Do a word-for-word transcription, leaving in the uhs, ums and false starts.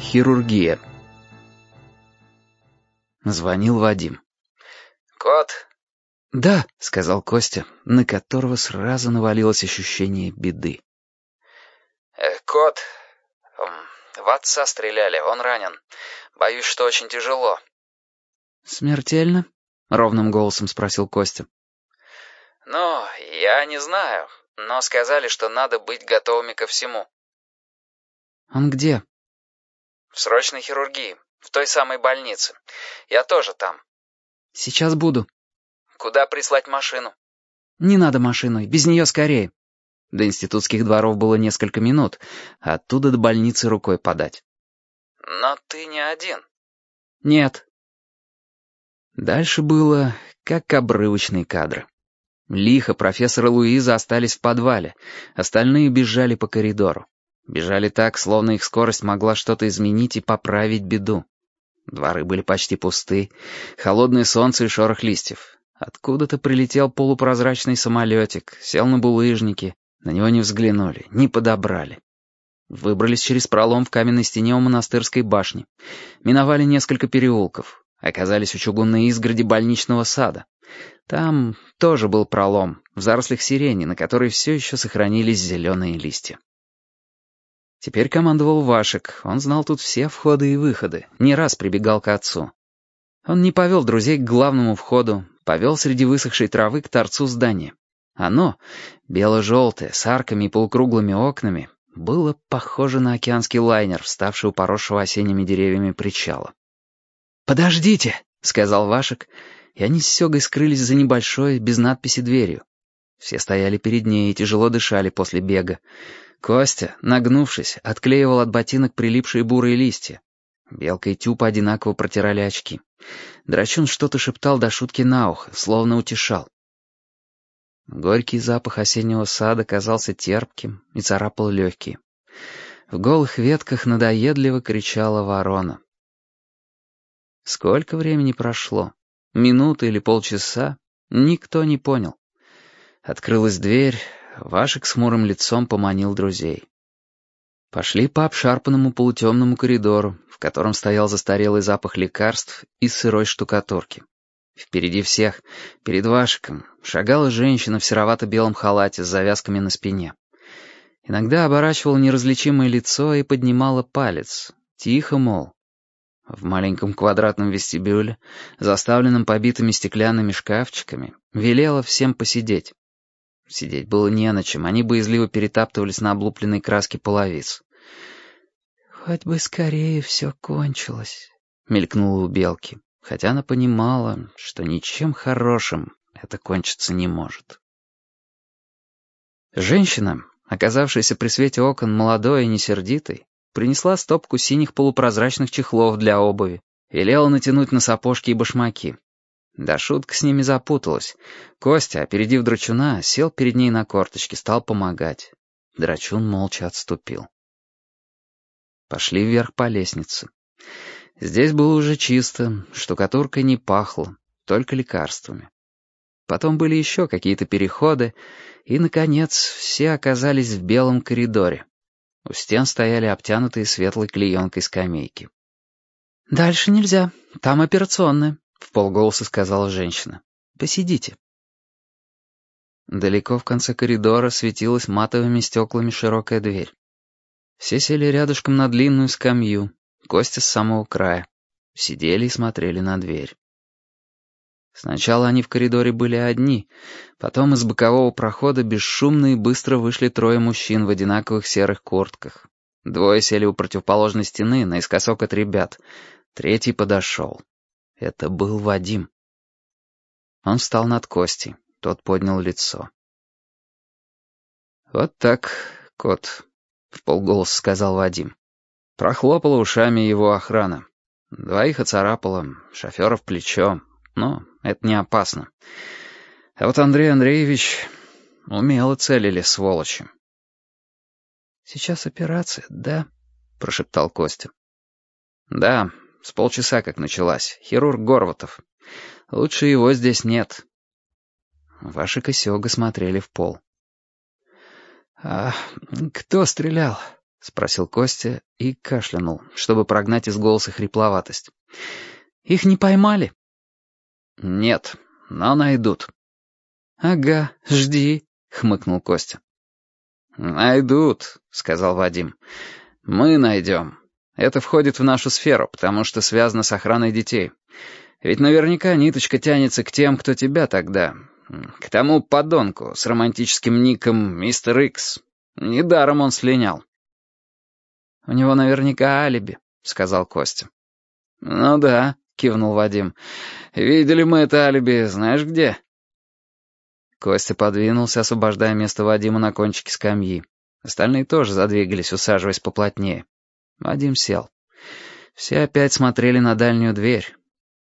Хирургия. Звонил Вадим. «Кот?» «Да», — сказал Костя, на которого сразу навалилось ощущение беды. Э, «Кот, м, в отца стреляли, он ранен. Боюсь, что очень тяжело». «Смертельно?» — ровным голосом спросил Костя. «Ну, я не знаю, но сказали, что надо быть готовыми ко всему». «Он где?» «В срочной хирургии, в той самой больнице. Я тоже там». «Сейчас буду». «Куда прислать машину?» «Не надо машину, без нее скорее». До институтских дворов было несколько минут, а оттуда до больницы рукой подать. «Но ты не один». «Нет». Дальше было как обрывочные кадры. Лихо профессор и Луиза остались в подвале, остальные бежали по коридору. Бежали так, словно их скорость могла что-то изменить и поправить беду. Дворы были почти пусты, холодное солнце и шорох листьев. Откуда-то прилетел полупрозрачный самолетик, сел на булыжники, на него не взглянули, не подобрали. Выбрались через пролом в каменной стене у монастырской башни, миновали несколько переулков, оказались у чугунной изгороди больничного сада. Там тоже был пролом, в зарослях сирени, на которой все еще сохранились зеленые листья. Теперь командовал Вашек, он знал тут все входы и выходы, не раз прибегал к отцу. Он не повел друзей к главному входу, повел среди высохшей травы к торцу здания. Оно, бело-желтое, с арками и полукруглыми окнами, было похоже на океанский лайнер, вставший у поросшего осенними деревьями причала. «Подождите!» — сказал Вашек, и они с Сёгой скрылись за небольшой, без надписи дверью. Все стояли перед ней и тяжело дышали после бега. Костя, нагнувшись, отклеивал от ботинок прилипшие бурые листья. Белка и Тюпа одинаково протирали очки. Драчун что-то шептал до шутки на ухо, словно утешал. Горький запах осеннего сада казался терпким и царапал легкие. В голых ветках надоедливо кричала ворона. Сколько времени прошло? Минута или полчаса? Никто не понял. Открылась дверь, Вашек с хмурым лицом поманил друзей. Пошли по обшарпанному полутемному коридору, в котором стоял застарелый запах лекарств и сырой штукатурки. Впереди всех, перед Вашеком, шагала женщина в серовато-белом халате с завязками на спине. Иногда оборачивала неразличимое лицо и поднимала палец, тихо, мол. В маленьком квадратном вестибюле, заставленном побитыми стеклянными шкафчиками, велела всем посидеть. Сидеть было не на чем, они боязливо перетаптывались на облупленной краске половиц. «Хоть бы скорее все кончилось», — мелькнуло у Белки, хотя она понимала, что ничем хорошим это кончиться не может. Женщина, оказавшаяся при свете окон молодой и несердитой, принесла стопку синих полупрозрачных чехлов для обуви, велела натянуть на сапожки и башмаки. Да шутка с ними запуталась. Костя, опередив Драчуна, сел перед ней на корточки, стал помогать. Драчун молча отступил. Пошли вверх по лестнице. Здесь было уже чисто, штукатуркой не пахло, только лекарствами. Потом были еще какие-то переходы, и, наконец, все оказались в белом коридоре. У стен стояли обтянутые светлой клеенкой скамейки. «Дальше нельзя, там операционная», — вполголоса сказала женщина. «Посидите». Далеко в конце коридора светилась матовыми стеклами широкая дверь. Все сели рядышком на длинную скамью, Костя с самого края. Сидели и смотрели на дверь. Сначала они в коридоре были одни, потом из бокового прохода бесшумно и быстро вышли трое мужчин в одинаковых серых куртках. Двое сели у противоположной стены, наискосок от ребят. Третий подошел. Это был Вадим. Он встал над Костей, тот поднял лицо. «Вот так, кот», — вполголоса сказал Вадим. Прохлопала ушами его охрана. Двоих оцарапала, шофера в плечо, но это не опасно. А вот Андрей Андреевич умело целили, сволочи. «Сейчас операция, да?» — прошептал Костя. «Да, с полчаса как началась. Хирург Горватов. Лучше его здесь нет». Ваши и Сёга смотрели в пол. «А кто стрелял?» — спросил Костя и кашлянул, чтобы прогнать из голоса хрипловатость. «Их не поймали?» «Нет, но найдут». «Ага, жди», — хмыкнул Костя. «Найдут», — сказал Вадим. «Мы найдем. Это входит в нашу сферу, потому что связано с охраной детей. Ведь наверняка ниточка тянется к тем, кто тебя тогда... К тому подонку с романтическим ником мистер Икс. Недаром он слинял». «У него наверняка алиби», — сказал Костя. «Ну да», — кивнул Вадим. «Видели мы это алиби, знаешь где?» Костя подвинулся, освобождая место Вадиму на кончике скамьи. Остальные тоже задвигались, усаживаясь поплотнее. Вадим сел. Все опять смотрели на дальнюю дверь.